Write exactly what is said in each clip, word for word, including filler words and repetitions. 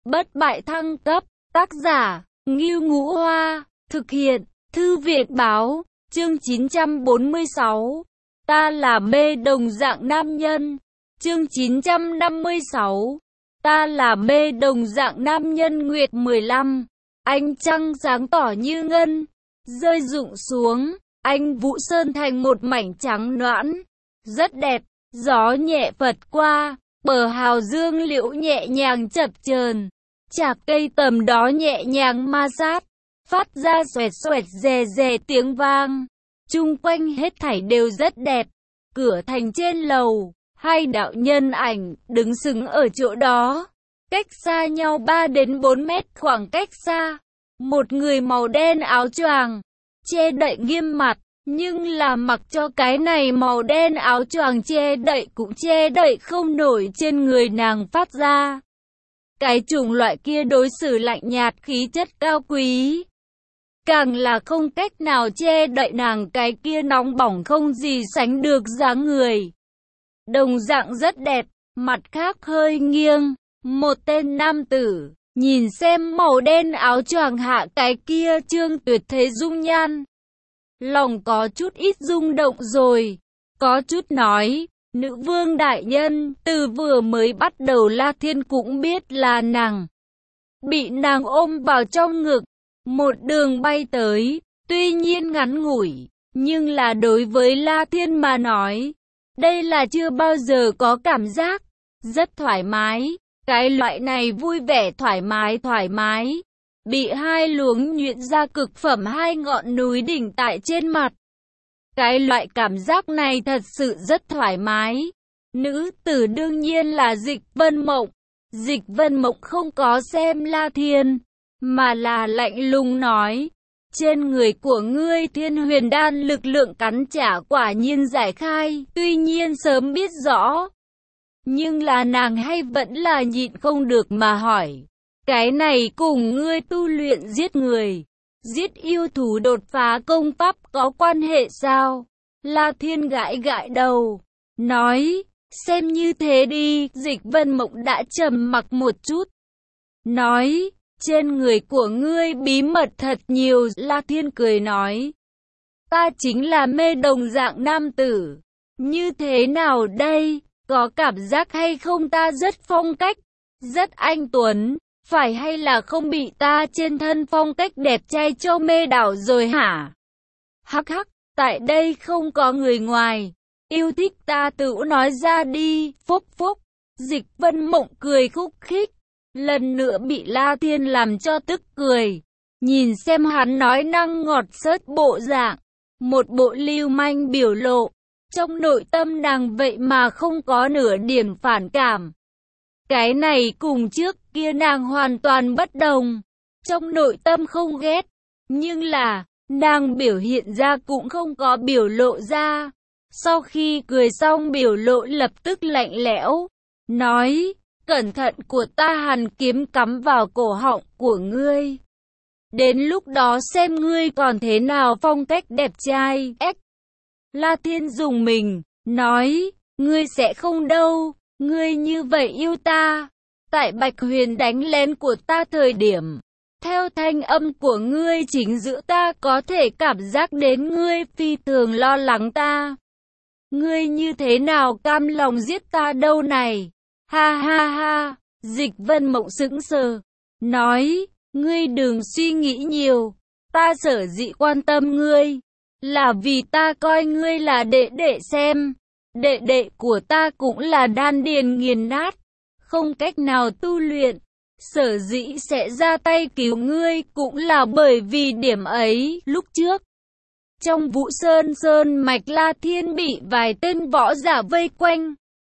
Bất bại thăng cấp, tác giả, Ngưu Ngũ Hoa, thực hiện, Thư viện Báo, chương chín trăm bốn mươi sáu. Ta là mê đồng dạng nam nhân, chương chín trăm năm mươi sáu. Ta là mê đồng dạng nam nhân. Nguyệt mười lăm, ánh trăng sáng tỏ như ngân, rơi rụng xuống, anh Vũ Sơn thành một mảnh trắng nõn, rất đẹp. Gió nhẹ phật qua, bờ hào dương liễu nhẹ nhàng chập chờn, chạc cây tầm đó nhẹ nhàng ma sát, phát ra xoẹt xoẹt rè rè tiếng vang. Chung quanh hết thảy đều rất đẹp. Cửa thành trên lầu, hai đạo nhân ảnh đứng sừng ở chỗ đó, cách xa nhau ba đến bốn mét khoảng cách xa. Một người màu đen áo choàng, che đậy nghiêm mặt, nhưng là mặc cho cái này màu đen áo choàng che đậy cũng che đậy không nổi trên người nàng phát ra. Cái chủng loại kia đối xử lạnh nhạt khí chất cao quý, càng là không cách nào che đậy nàng cái kia nóng bỏng không gì sánh được dáng người. Đồng dạng rất đẹp, mặt khác hơi nghiêng, một tên nam tử, nhìn xem màu đen áo choàng hạ cái kia trương tuyệt thế dung nhan. Lòng có chút ít rung động rồi, có chút nói, nữ vương đại nhân, từ vừa mới bắt đầu La Thiên cũng biết là nàng. Bị nàng ôm vào trong ngực, một đường bay tới, tuy nhiên ngắn ngủi, nhưng là đối với La Thiên mà nói, đây là chưa bao giờ có cảm giác, rất thoải mái, cái loại này vui vẻ thoải mái thoải mái. Bị hai luống nhuyễn ra cực phẩm hai ngọn núi đỉnh tại trên mặt. Cái loại cảm giác này thật sự rất thoải mái. Nữ tử đương nhiên là Dịch Vân Mộng. Dịch Vân Mộng không có xem La Thiên, mà là lạnh lùng nói, trên người của ngươi Thiên Huyền Đan lực lượng cắn trả quả nhiên giải khai, tuy nhiên sớm biết rõ. Nhưng là nàng hay vẫn là nhịn không được mà hỏi, cái này cùng ngươi tu luyện giết người, giết yêu thú đột phá công pháp có quan hệ sao? La Thiên gãi gãi đầu, nói, xem như thế đi. Dịch Vân Mộng đã trầm mặc một chút, nói, trên người của ngươi bí mật thật nhiều. La Thiên cười nói, ta chính là mê đồng dạng nam tử, như thế nào đây, có cảm giác hay không ta rất phong cách, rất anh tuấn, phải hay là không bị ta trên thân phong cách đẹp trai cho mê đảo rồi hả? Hắc hắc, tại đây không có người ngoài, yêu thích ta tự nói ra đi. Phúc phúc, Dịch Vân Mộng cười khúc khích, lần nữa bị La Thiên làm cho tức cười. Nhìn xem hắn nói năng ngọt xớt bộ dạng, một bộ lưu manh biểu lộ, trong nội tâm nàng vậy mà không có nửa điểm phản cảm. Cái này cùng trước kia nàng hoàn toàn bất đồng, trong nội tâm không ghét, nhưng là, nàng biểu hiện ra cũng không có biểu lộ ra. Sau khi cười xong biểu lộ lập tức lạnh lẽo, nói, cẩn thận của ta hàn kiếm cắm vào cổ họng của ngươi. Đến lúc đó xem ngươi còn thế nào phong cách đẹp trai. Ếch! La Thiên dùng mình, nói, ngươi sẽ không đâu. Ngươi như vậy yêu ta, tại Bạch Huyền đánh lén của ta thời điểm, theo thanh âm của ngươi chính giữa ta có thể cảm giác đến ngươi phi thường lo lắng ta. Ngươi như thế nào cam lòng giết ta đâu này? Ha ha ha, Dịch Vân Mộng sững sờ, nói, ngươi đừng suy nghĩ nhiều, ta sở dĩ quan tâm ngươi, là vì ta coi ngươi là đệ đệ xem. Đệ đệ của ta cũng là đan điền nghiền nát, không cách nào tu luyện, sở dĩ sẽ ra tay cứu ngươi cũng là bởi vì điểm ấy. Lúc trước, trong Vũ Sơn Sơn mạch La Thiên bị vài tên võ giả vây quanh.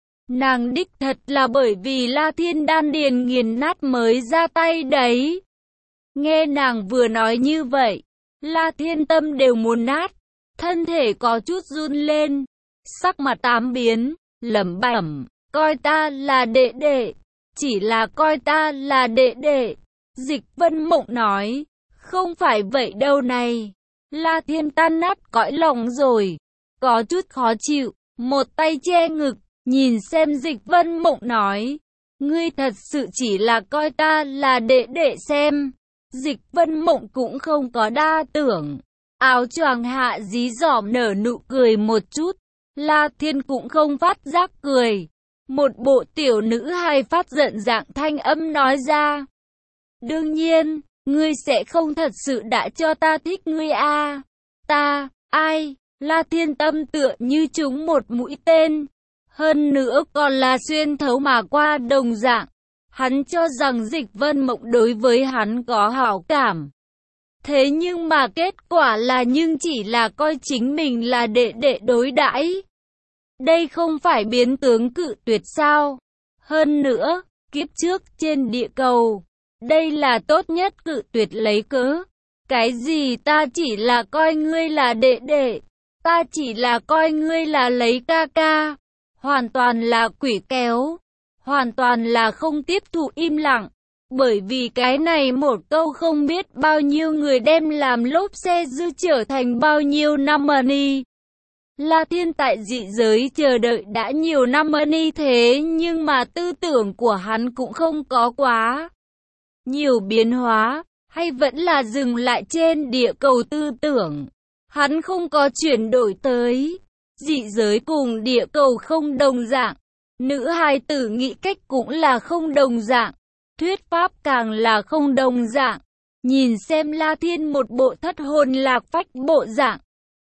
Nàng đích thật là bởi vì La Thiên đan điền nghiền nát mới ra tay đấy. Nghe nàng vừa nói như vậy, La Thiên tâm đều muốn nát, thân thể có chút run lên. Sắc mặt tám biến, lẩm bẩm, coi ta là đệ đệ, chỉ là coi ta là đệ đệ. Dịch Vân Mộng nói, không phải vậy đâu này. La Thiên tan nát cõi lòng rồi, có chút khó chịu, một tay che ngực, nhìn xem Dịch Vân Mộng nói, Ngươi thật sự chỉ là coi ta là đệ đệ xem. Dịch Vân Mộng cũng không có đa tưởng. Áo choàng hạ dí dỏm nở nụ cười một chút. La Thiên cũng không phát giác cười. Một bộ tiểu nữ hài phát giận dạng thanh âm nói ra. Đương nhiên, ngươi sẽ không thật sự đã cho ta thích ngươi à. Ta, ai? La Thiên tâm tựa như trúng một mũi tên. Hơn nữa còn là xuyên thấu mà qua đồng dạng. Hắn cho rằng Dịch Vân Mộng đối với hắn có hảo cảm. Thế nhưng mà kết quả là nhưng chỉ là coi chính mình là đệ đệ đối đãi. Đây không phải biến tướng cự tuyệt sao? Hơn nữa, kiếp trước trên địa cầu, đây là tốt nhất cự tuyệt lấy cớ. Cái gì ta chỉ là coi ngươi là đệ đệ, ta chỉ là coi ngươi là lấy ca ca. Hoàn toàn là quỷ kéo, hoàn toàn là không tiếp thụ im lặng. Bởi vì cái này một câu không biết bao nhiêu người đem làm lốp xe dư trở thành bao nhiêu năm money. La Thiên tại dị giới chờ đợi đã nhiều năm money thế nhưng mà tư tưởng của hắn cũng không có quá nhiều biến hóa, hay vẫn là dừng lại trên địa cầu tư tưởng. Hắn không có chuyển đổi tới. Dị giới cùng địa cầu không đồng dạng. Nữ hài tử nghĩ cách cũng là không đồng dạng. Thuyết pháp càng là không đồng dạng. Nhìn xem La Thiên một bộ thất hồn lạc phách bộ dạng.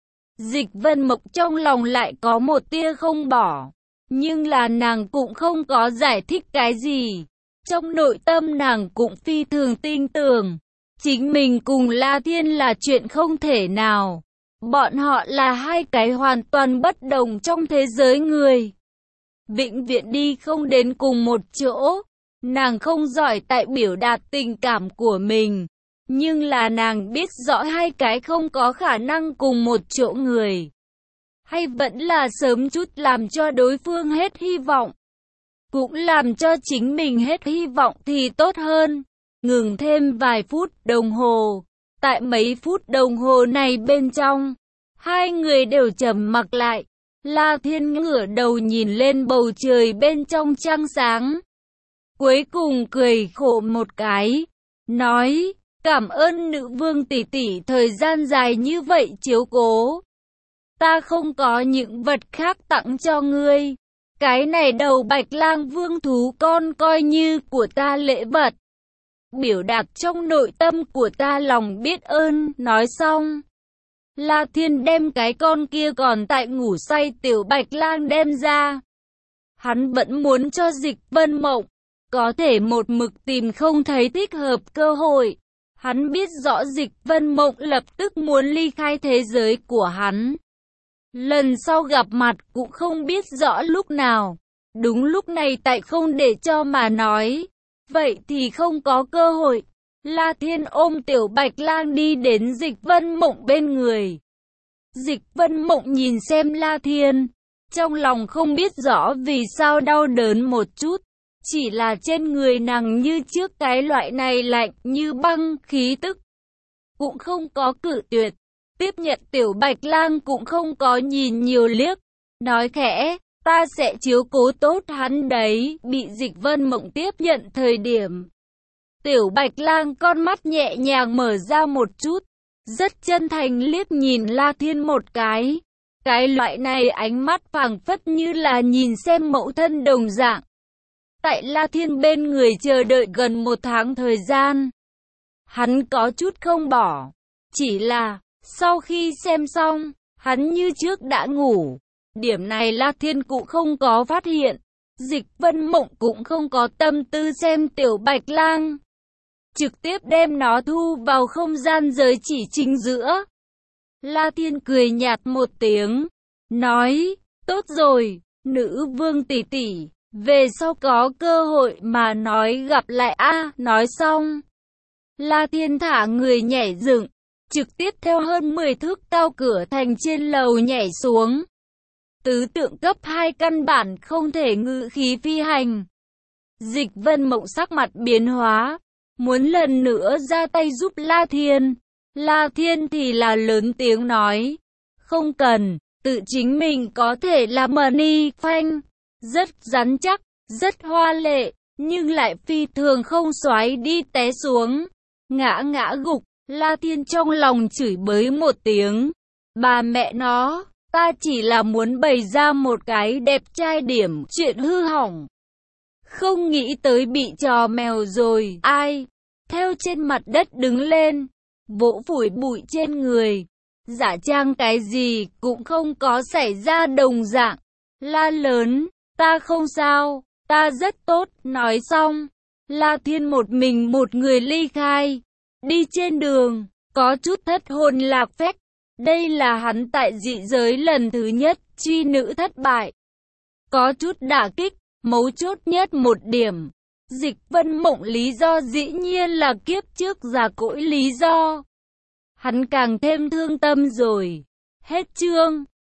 Dịch Vân Mộng trong lòng lại có một tia không bỏ. Nhưng là nàng cũng không có giải thích cái gì. Trong nội tâm nàng cũng phi thường tin tưởng. Chính mình cùng La Thiên là chuyện không thể nào. Bọn họ là hai cái hoàn toàn bất đồng trong thế giới người. Vĩnh viễn đi không đến cùng một chỗ. Nàng không giỏi tại biểu đạt tình cảm của mình. Nhưng là nàng biết rõ hai cái không có khả năng cùng một chỗ người. Hay vẫn là sớm chút làm cho đối phương hết hy vọng. Cũng làm cho chính mình hết hy vọng thì tốt hơn. Ngừng thêm vài phút đồng hồ. Tại mấy phút đồng hồ này bên trong, hai người đều trầm mặc lại. La Thiên ngửa đầu nhìn lên bầu trời bên trong trăng sáng. Cuối cùng cười khổ một cái, nói, cảm ơn nữ vương tỷ tỷ thời gian dài như vậy chiếu cố. Ta không có những vật khác tặng cho ngươi. Cái này đầu bạch lang vương thú con coi như của ta lễ vật. Biểu đạt trong nội tâm của ta lòng biết ơn. Nói xong, La Thiên đem cái con kia còn tại ngủ say tiểu bạch lang đem ra. Hắn vẫn muốn cho Dịch Vân Mộng có thể một mực tìm không thấy thích hợp cơ hội. Hắn biết rõ Dịch Vân Mộng lập tức muốn ly khai thế giới của hắn. Lần sau gặp mặt cũng không biết rõ lúc nào. Đúng lúc này tại không để cho mà nói. Vậy thì không có cơ hội. La Thiên ôm tiểu bạch lang đi đến Dịch Vân Mộng bên người. Dịch Vân Mộng nhìn xem La Thiên. Trong lòng không biết rõ vì sao đau đớn một chút. Chỉ là trên người nàng như trước cái loại này lạnh như băng khí tức. Cũng không có cự tuyệt. Tiếp nhận tiểu bạch lang cũng không có nhìn nhiều liếc. Nói khẽ, ta sẽ chiếu cố tốt hắn đấy. Bị Dịch Vân Mộng tiếp nhận thời điểm, tiểu bạch lang con mắt nhẹ nhàng mở ra một chút. Rất chân thành liếc nhìn La Thiên một cái. Cái loại này ánh mắt phảng phất như là nhìn xem mẫu thân đồng dạng. Tại La Thiên bên người chờ đợi gần một tháng thời gian. Hắn có chút không bỏ. Chỉ là, sau khi xem xong, hắn như trước đã ngủ. Điểm này La Thiên cũng không có phát hiện. Dịch Vân Mộng cũng không có tâm tư xem tiểu bạch lang. Trực tiếp đem nó thu vào không gian giới chỉ chính giữa. La Thiên cười nhạt một tiếng. Nói, tốt rồi, nữ vương tỷ tỷ. Về sau có cơ hội mà nói gặp lại a. À, nói xong, La Thiên thả người nhảy dựng, trực tiếp theo hơn mười thước cao cửa thành trên lầu nhảy xuống. Tứ tượng cấp hai căn bản không thể ngự khí phi hành. Dịch Vân Mộng sắc mặt biến hóa, muốn lần nữa ra tay giúp La Thiên. La Thiên thì là lớn tiếng nói, không cần, tự chính mình có thể làm money phanh. Rất rắn chắc, rất hoa lệ, nhưng lại phi thường không xoáy đi té xuống, ngã ngã gục. La Thiên trong lòng chửi bới một tiếng. Bà mẹ nó, ta chỉ là muốn bày ra một cái đẹp trai điểm chuyện hư hỏng. Không nghĩ tới bị trò mèo rồi. Ai? Theo trên mặt đất đứng lên, vỗ phủi bụi trên người. Giả trang cái gì cũng không có xảy ra đồng dạng. La lớn, ta không sao, ta rất tốt. Nói xong, La Thiên một mình một người ly khai. Đi trên đường, có chút thất hồn lạc phách. Đây là hắn tại dị giới lần thứ nhất truy nữ thất bại. Có chút đả kích, mấu chốt nhất một điểm. Dịch Vân Mộng lý do dĩ nhiên là kiếp trước già cỗi lý do. Hắn càng thêm thương tâm rồi. Hết chương.